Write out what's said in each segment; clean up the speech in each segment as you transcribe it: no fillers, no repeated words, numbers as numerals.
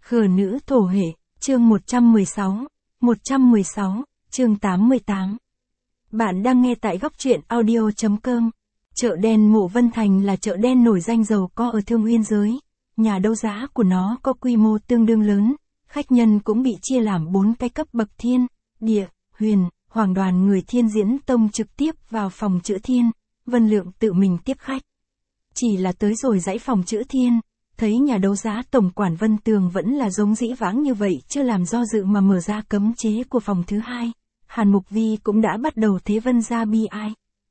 Khờ nữ thổ hệ, chương 116, chương 88. Bạn đang nghe tại góc truyện audio.com. Chợ đen Mộ Vân Thành là chợ đen nổi danh giàu có ở Thương Uyên giới. Nhà đấu giá của nó có quy mô tương đương lớn, khách nhân cũng bị chia làm 4 cái cấp bậc thiên, địa, huyền, hoàng. Đoàn người Thiên Diễn Tông trực tiếp vào phòng chữ thiên, Vân Lượng tự mình tiếp khách. Chỉ là tới rồi dãy phòng chữ thiên, thấy nhà đấu giá tổng quản Vân Tường vẫn là giống dĩ vãng như vậy, chưa làm do dự mà mở ra cấm chế của phòng thứ hai. Hàn Mục Vi cũng đã bắt đầu thế Vân gia bi ai.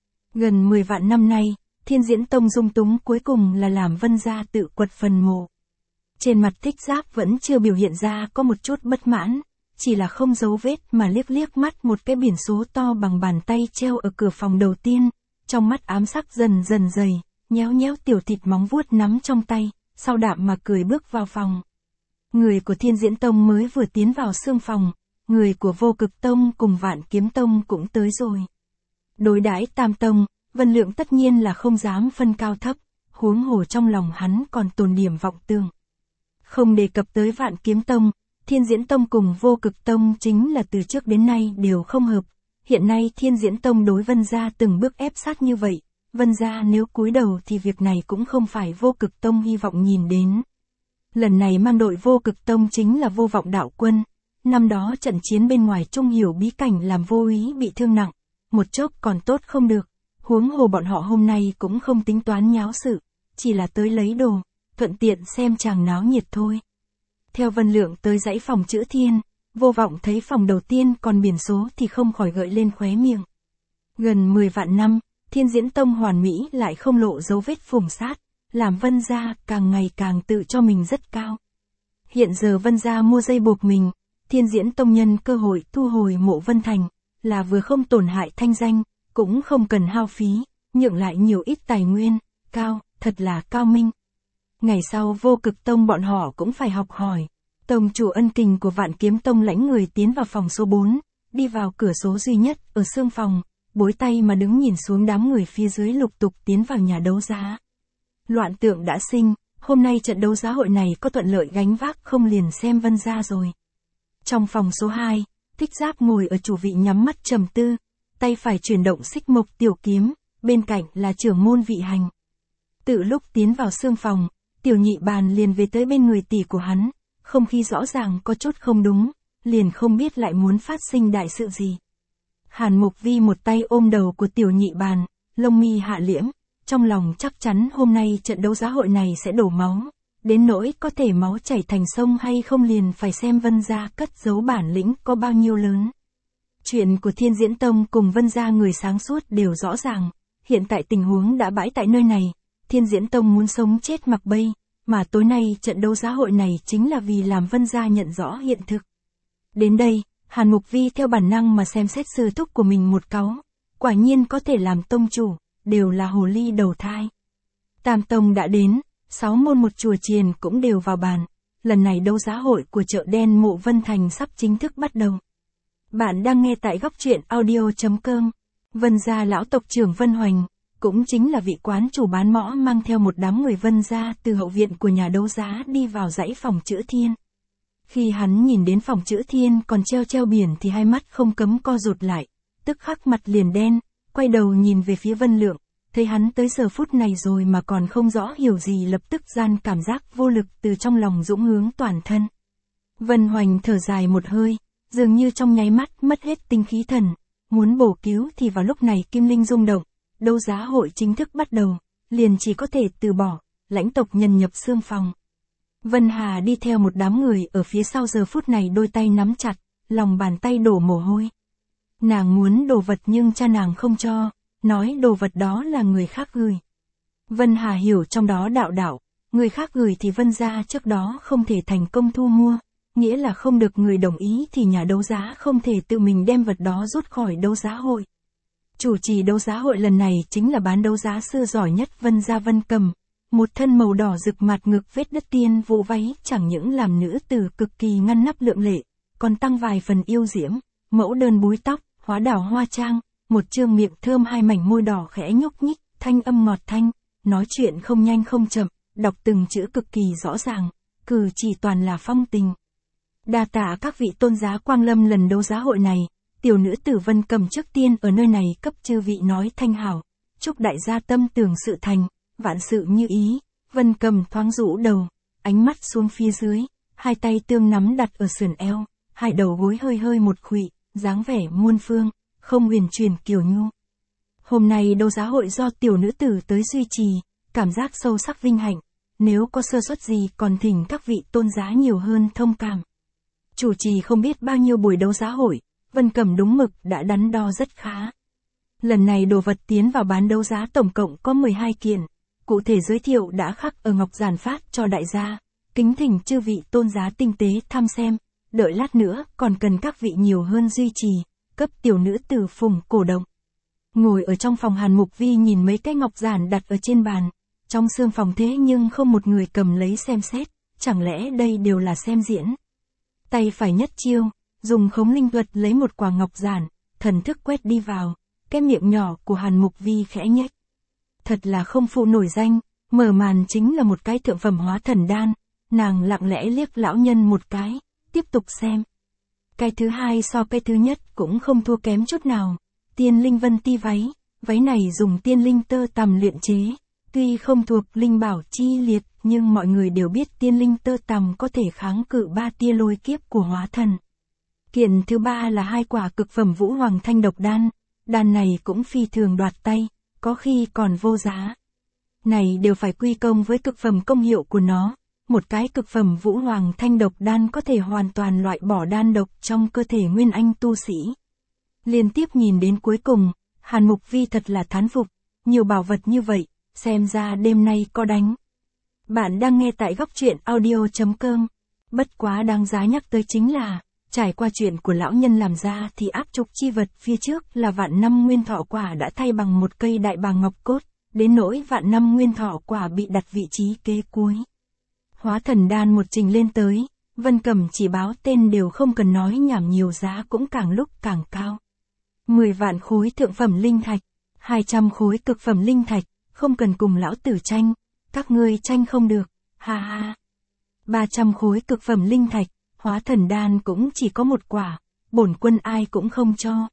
Gần 10 vạn năm nay, Thiên Diễn Tông dung túng cuối cùng là làm Vân gia tự quật phần mộ. Trên mặt Thích Giáp vẫn chưa biểu hiện ra có một chút bất mãn, chỉ là không giấu vết mà liếc mắt một cái biển số to bằng bàn tay treo ở cửa phòng đầu tiên, trong mắt ám sắc dần dần dày, nhéo tiểu thịt móng vuốt nắm trong tay, sau đạm mà cười bước vào phòng. Người của Thiên Diễn Tông mới vừa tiến vào xương phòng, người của Vô Cực Tông cùng Vạn Kiếm Tông cũng tới rồi. Đối đãi Tam Tông, Vân Lượng tất nhiên là không dám phân cao thấp, huống hồ trong lòng hắn còn tồn điểm vọng tưởng. Không đề cập tới Vạn Kiếm Tông, Thiên Diễn Tông cùng Vô Cực Tông chính là từ trước đến nay đều không hợp. Hiện nay Thiên Diễn Tông đối Vân gia từng bước ép sát như vậy, Vân gia nếu cúi đầu thì việc này cũng không phải Vô Cực Tông hy vọng nhìn đến. Lần này mang đội Vô Cực Tông chính là Vô Vọng đạo quân. Năm đó trận chiến bên ngoài Trung Hiểu bí cảnh làm Vô Úy bị thương nặng, một chốc còn tốt không được, huống hồ bọn họ hôm nay cũng không tính toán nháo sự, chỉ là tới lấy đồ, thuận tiện xem chàng náo nhiệt thôi. Theo Vân Lượng tới dãy phòng chữ thiên, Vô Vọng thấy phòng đầu tiên còn biển số thì không khỏi gợi lên khóe miệng. Gần 10 vạn năm, Thiên Diễn Tông hoàn mỹ lại không lộ dấu vết phủng sát, làm Vân gia càng ngày càng tự cho mình rất cao. Hiện giờ Vân gia mua dây buộc mình, Thiên Diễn Tông nhân cơ hội thu hồi Mộ Vân Thành, là vừa không tổn hại thanh danh, cũng không cần hao phí, nhượng lại nhiều ít tài nguyên, thật là cao minh. Ngày sau Vô Cực Tông bọn họ cũng phải học hỏi. Tông chủ Ân Kình của Vạn Kiếm Tông lãnh người tiến vào phòng số 4, đi vào cửa số duy nhất ở xương phòng, bối tay mà đứng nhìn xuống đám người phía dưới lục tục tiến vào nhà đấu giá. Loạn tượng đã sinh, hôm nay trận đấu giá hội này có thuận lợi gánh vác không liền xem Vân gia rồi. Trong phòng số 2, Thích Giáp ngồi ở chủ vị nhắm mắt trầm tư, tay phải chuyển động xích mộc tiểu kiếm, bên cạnh là trưởng môn Vị Hành. Từ lúc tiến vào xương phòng, Tiểu Nhị Bàn liền về tới bên người tỷ của hắn, không khí rõ ràng có chút không đúng, liền không biết lại muốn phát sinh đại sự gì. Hàn Mục Vi một tay ôm đầu của Tiểu Nhị Bàn, lông mi hạ liễm, trong lòng chắc chắn hôm nay trận đấu giá hội này sẽ đổ máu, đến nỗi có thể máu chảy thành sông hay không liền phải xem Vân gia cất giấu bản lĩnh có bao nhiêu lớn. Chuyện của Thiên Diễn Tông cùng Vân gia người sáng suốt đều rõ ràng, hiện tại tình huống đã bãi tại nơi này, Thiên Diễn Tông muốn sống chết mặc bay, mà tối nay trận đấu giá hội này chính là vì làm Vân gia nhận rõ hiện thực. Đến đây, Hàn Mục Vi theo bản năng mà xem xét sư thúc của mình một cáu, quả nhiên có thể làm tông chủ, đều là hồ ly đầu thai. Tam tông đã đến, 6 môn một chùa chiền cũng đều vào bàn, lần này đấu giá hội của chợ đen Mộ Vân Thành sắp chính thức bắt đầu. Bạn đang nghe tại góc truyện audio.com. Vân gia lão tộc trưởng Vân Hoành, cũng chính là vị quán chủ bán mõ, mang theo một đám người Vân gia từ hậu viện của nhà đấu giá đi vào dãy phòng chữ thiên. Khi hắn nhìn đến phòng chữ thiên còn treo biển thì hai mắt không cấm co rụt lại, tức khắc mặt liền đen, quay đầu nhìn về phía Vân Lượng, thấy hắn tới giờ phút này rồi mà còn không rõ hiểu gì, lập tức gian cảm giác vô lực từ trong lòng dũng hướng toàn thân. Vân Hoành thở dài một hơi, dường như trong nháy mắt mất hết tinh khí thần, muốn bổ cứu thì vào lúc này kim linh rung động, đấu giá hội chính thức bắt đầu, liền chỉ có thể từ bỏ, lãnh tộc nhân nhập xương phòng. Vân Hà đi theo một đám người ở phía sau, giờ phút này đôi tay nắm chặt, lòng bàn tay đổ mồ hôi. Nàng muốn đồ vật nhưng cha nàng không cho, nói đồ vật đó là người khác gửi. Vân Hà hiểu trong đó đạo, người khác gửi thì Vân gia trước đó không thể thành công thu mua, nghĩa là không được người đồng ý thì nhà đấu giá không thể tự mình đem vật đó rút khỏi đấu giá hội. Chủ trì đấu giá hội lần này chính là bán đấu giá sư giỏi nhất Vân gia Vân Cầm, một thân màu đỏ rực mặt ngực vết đất tiên vụ váy chẳng những làm nữ tử cực kỳ ngăn nắp lượng lệ, còn tăng vài phần yêu diễm, mẫu đơn búi tóc, hóa đảo hoa trang, một trương miệng thơm, hai mảnh môi đỏ khẽ nhúc nhích, thanh âm ngọt thanh, nói chuyện không nhanh không chậm, đọc từng chữ cực kỳ rõ ràng, cử chỉ toàn là phong tình. Đa tạ các vị tôn giá quang lâm lần đấu giá hội này, tiểu nữ tử Vân Cầm trước tiên ở nơi này cấp chư vị nói thanh hảo, chúc đại gia tâm tưởng sự thành, vạn sự như ý. Vân Cầm thoáng rũ đầu, ánh mắt xuống phía dưới, hai tay tương nắm đặt ở sườn eo, hai đầu gối hơi hơi một khuỵu, dáng vẻ muôn phương, không huyền truyền kiều nhu. Hôm nay đấu giá hội do tiểu nữ tử tới duy trì, cảm giác sâu sắc vinh hạnh, nếu có sơ suất gì còn thỉnh các vị tôn giá nhiều hơn thông cảm. Chủ trì không biết bao nhiêu buổi đấu giá hội, Vân Cầm đúng mực đã đắn đo rất khá. Lần này đồ vật tiến vào bán đấu giá tổng cộng có 12 kiện, cụ thể giới thiệu đã khắc ở ngọc giản phát cho đại gia, kính thỉnh chư vị tôn giá tinh tế tham xem, đợi lát nữa còn cần các vị nhiều hơn duy trì, cấp tiểu nữ tử phùng cổ động. Ngồi ở trong phòng Hàn Mục Vi nhìn mấy cái ngọc giản đặt ở trên bàn, trong sương phòng thế nhưng không một người cầm lấy xem xét, chẳng lẽ đây đều là xem diễn. Tay phải nhất chiêu, dùng khống linh thuật lấy một quả ngọc giản, thần thức quét đi vào, cái miệng nhỏ của Hàn Mục Vi khẽ nhếch. Thật là không phụ nổi danh, mở màn chính là một cái thượng phẩm hóa thần đan, nàng lặng lẽ liếc lão nhân một cái, tiếp tục xem. Cái thứ hai so cái thứ nhất cũng không thua kém chút nào, tiên linh vân ti váy, váy này dùng tiên linh tơ tằm luyện chế, tuy không thuộc linh bảo chi liệt, nhưng mọi người đều biết tiên linh tơ tằm có thể kháng cự 3 tia lôi kiếp của hóa thần. Kiện thứ ba là 2 quả cực phẩm vũ hoàng thanh độc đan, đan này cũng phi thường đoạt tay, có khi còn vô giá. Này đều phải quy công với cực phẩm công hiệu của nó, một cái cực phẩm vũ hoàng thanh độc đan có thể hoàn toàn loại bỏ đan độc trong cơ thể nguyên anh tu sĩ. Liên tiếp nhìn đến cuối cùng, Hàn Mục Vi thật là thán phục, nhiều bảo vật như vậy, xem ra đêm nay có đánh. Bạn đang nghe tại góc truyện audio.com. Bất quá đáng giá nhắc tới chính là, trải qua chuyện của lão nhân làm ra thì áp trục chi vật phía trước là vạn năm nguyên thọ quả đã thay bằng một cây đại bàng ngọc cốt, đến nỗi vạn năm nguyên thọ quả bị đặt vị trí kế cuối. Hóa thần đan một trình lên tới, Vân Cầm chỉ báo tên đều không cần nói nhảm nhiều, giá cũng càng lúc càng cao. 10 vạn khối thượng phẩm linh thạch, 200 khối cực phẩm linh thạch, không cần cùng lão tử tranh, các ngươi tranh không được, ha ha. 300 khối cực phẩm linh thạch, hóa thần đan cũng chỉ có một quả, bổn quân ai cũng không cho.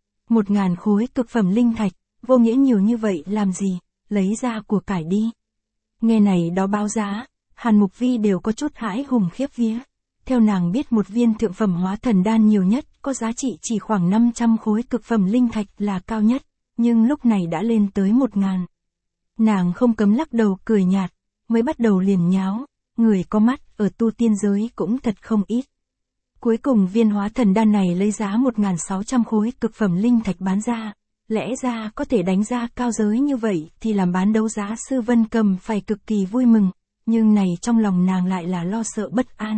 1000 khối cực phẩm linh thạch, vô nghĩa nhiều như vậy làm gì, lấy ra của cải đi. Nghe này đó báo giá, Hàn Mục Vi đều có chút hãi hùng khiếp vía. Theo nàng biết một viên thượng phẩm hóa thần đan nhiều nhất có giá trị chỉ khoảng 500 khối cực phẩm linh thạch là cao nhất, nhưng lúc này đã lên tới 1000. Nàng không cấm lắc đầu cười nhạt, mới bắt đầu liền nháo, người có mắt ở tu tiên giới cũng thật không ít. Cuối cùng viên hóa thần đan này lấy giá 1600 khối cực phẩm linh thạch bán ra, lẽ ra có thể đánh ra cao giới như vậy thì làm bán đấu giá sư Vân Cầm phải cực kỳ vui mừng, nhưng này trong lòng nàng lại là lo sợ bất an.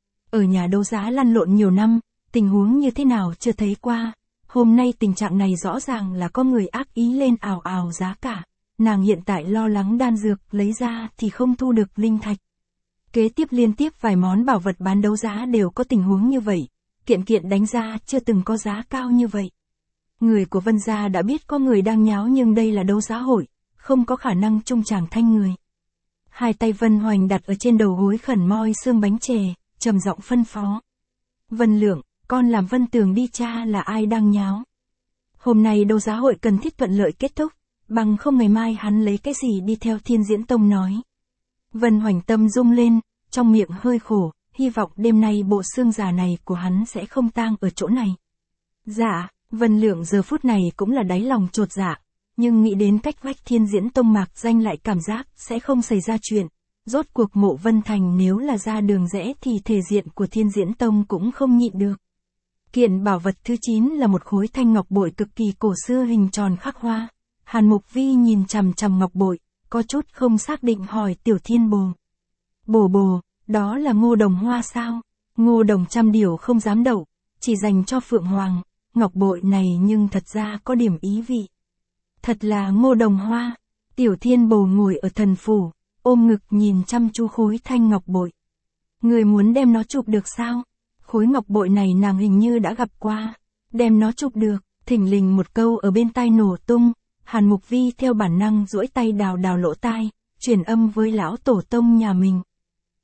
Ở nhà đấu giá lăn lộn nhiều năm, tình huống như thế nào chưa thấy qua, hôm nay tình trạng này rõ ràng là có người ác ý lên ào ào giá cả, nàng hiện tại lo lắng đan dược lấy ra thì không thu được linh thạch. Kế tiếp liên tiếp vài món bảo vật bán đấu giá đều có tình huống như vậy, kiện kiện đánh ra chưa từng có giá cao như vậy. Người của Vân gia đã biết có người đang nháo nhưng đây là đấu giá hội, không có khả năng trung tràng thanh người. Hai tay Vân Hoành đặt ở trên đầu gối khẩn moi xương bánh chè, trầm giọng phân phó. Vân Lượng, con làm Vân Tường đi tra là ai đang nháo. Hôm nay đấu giá hội cần thiết thuận lợi kết thúc, bằng không ngày mai hắn lấy cái gì đi theo Thiên Diễn Tông nói. Vân Hoành tâm rung lên, trong miệng hơi khổ, hy vọng đêm nay bộ xương già này của hắn sẽ không tang ở chỗ này. Dạ, Vân Lượng giờ phút này cũng là đáy lòng chột dạ, nhưng nghĩ đến cách vách Thiên Diễn Tông mạc danh lại cảm giác sẽ không xảy ra chuyện. Rốt cuộc Mộ Vân Thành nếu là ra đường rẽ thì thể diện của Thiên Diễn Tông cũng không nhịn được. Kiện bảo vật thứ 9 là một khối thanh ngọc bội cực kỳ cổ xưa hình tròn khắc hoa. Hàn Mục Vi nhìn chằm chằm ngọc bội, có chút không xác định hỏi Tiểu Thiên Bồ. Bồ, đó là ngô đồng hoa sao? Ngô đồng trăm điều không dám đậu, chỉ dành cho Phượng Hoàng. Ngọc bội này nhưng thật ra có điểm ý vị. Thật là ngô đồng hoa. Tiểu Thiên Bồ ngồi ở thần phủ, ôm ngực nhìn chăm chú khối thanh ngọc bội. Người muốn đem nó chụp được sao? Khối ngọc bội này nàng hình như đã gặp qua. Đem nó chụp được, thình lình một câu ở bên tai nổ tung. Hàn Mục Vi theo bản năng duỗi tay đào lỗ tai, truyền âm với lão tổ tông nhà mình.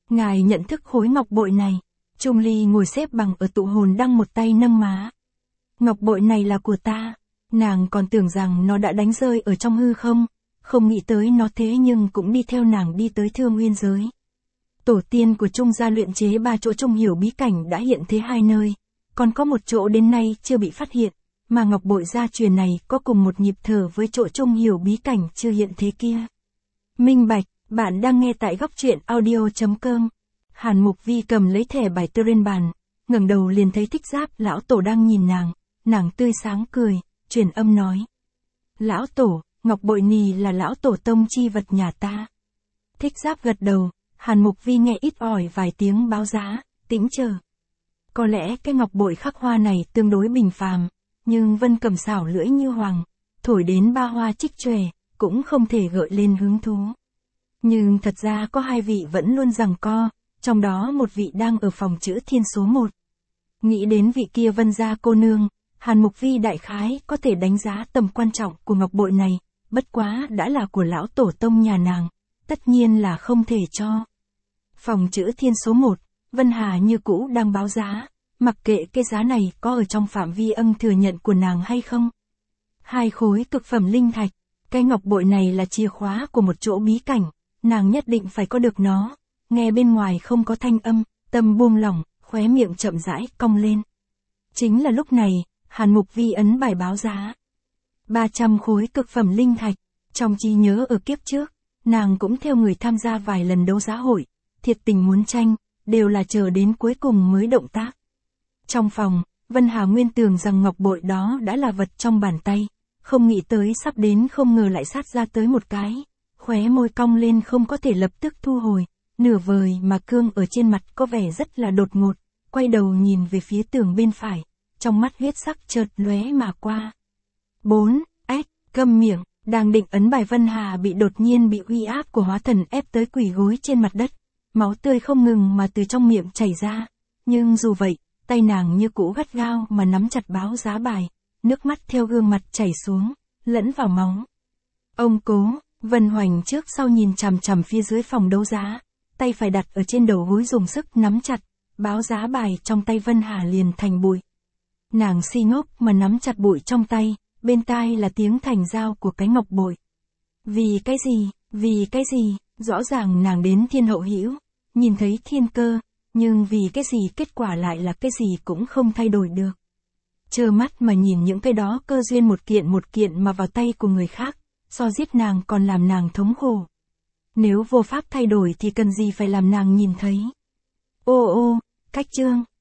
Ngài nhận thức khối ngọc bội này. Trung Ly ngồi xếp bằng ở tụ hồn đăng một tay nâng má. Ngọc bội này là của ta. Nàng còn tưởng rằng nó đã đánh rơi ở trong hư không, không nghĩ tới nó thế nhưng cũng đi theo nàng đi tới Thương Nguyên giới. Tổ tiên của Trung gia luyện chế 3 chỗ Trung hiểu bí cảnh đã hiện thế 2 nơi, còn có một chỗ đến nay chưa bị phát hiện, mà ngọc bội gia truyền này có cùng một nhịp thở với chỗ Trung hiểu bí cảnh chưa hiện thế kia. Minh bạch, bạn đang nghe tại góc truyện audio.com. Hàn Mục Vi cầm lấy thẻ bài tơ trên bàn, ngẩng đầu liền thấy Thích Giáp lão tổ đang nhìn nàng tươi sáng cười, truyền âm nói. Lão tổ, ngọc bội nì là lão tổ tông chi vật nhà ta. Thích Giáp gật đầu, Hàn Mục Vi nghe ít ỏi vài tiếng báo giá, tĩnh chờ. Có lẽ cái ngọc bội khắc hoa này tương đối bình phàm, nhưng Vân Cầm xảo lưỡi như hoàng, thổi đến ba hoa trích chòe, cũng không thể gợi lên hứng thú. Nhưng thật ra có 2 vị vẫn luôn giằng co, trong đó một vị đang ở phòng chữ thiên số 1. Nghĩ đến vị kia Vân gia cô nương, Hàn Mục Vi đại khái có thể đánh giá tầm quan trọng của ngọc bội này, bất quá đã là của lão tổ tông nhà nàng, tất nhiên là không thể cho. Phòng chữ thiên số 1, Vân Hà như cũ đang báo giá, mặc kệ cái giá này có ở trong phạm vi thừa nhận của nàng hay không. 2 khối cực phẩm linh thạch, cái ngọc bội này là chìa khóa của một chỗ bí cảnh, nàng nhất định phải có được nó. Nghe bên ngoài không có thanh âm, tâm buông lỏng, khóe miệng chậm rãi cong lên. Chính là lúc này, Hàn Mục Vi ấn bài báo giá. 300 khối cực phẩm linh thạch, trong trí nhớ ở kiếp trước, nàng cũng theo người tham gia vài lần đấu giá hội, thiệt tình muốn tranh, đều là chờ đến cuối cùng mới động tác. Trong phòng, Vân Hà nguyên tưởng rằng ngọc bội đó đã là vật trong bàn tay, không nghĩ tới sắp đến không ngờ lại sát ra tới một cái, khóe môi cong lên không có thể lập tức thu hồi, nửa vời mà cương ở trên mặt có vẻ rất là đột ngột, quay đầu nhìn về phía tường bên phải, trong mắt huyết sắc chợt lóe mà qua. 4. Câm miệng, đang định ấn bài Vân Hà bị đột nhiên bị uy áp của hóa thần ép tới quỳ gối trên mặt đất, máu tươi không ngừng mà từ trong miệng chảy ra, nhưng dù vậy, tay nàng như cũ gắt gao mà nắm chặt báo giá bài, nước mắt theo gương mặt chảy xuống, lẫn vào máu. Ông cố, Vân Hoành trước sau nhìn chằm chằm phía dưới phòng đấu giá, tay phải đặt ở trên đầu gối dùng sức nắm chặt, báo giá bài trong tay Vân Hà liền thành bụi. Nàng si ngốc mà nắm chặt bụi trong tay, bên tai là tiếng thành dao của cái ngọc bội. Vì cái gì, rõ ràng nàng đến thiên hậu hữu, nhìn thấy thiên cơ, nhưng vì cái gì kết quả lại là cái gì cũng không thay đổi được. Trơ mắt mà nhìn những cái đó cơ duyên một kiện mà vào tay của người khác, so giết nàng còn làm nàng thống khổ. Nếu vô pháp thay đổi thì cần gì phải làm nàng nhìn thấy. Cách chương.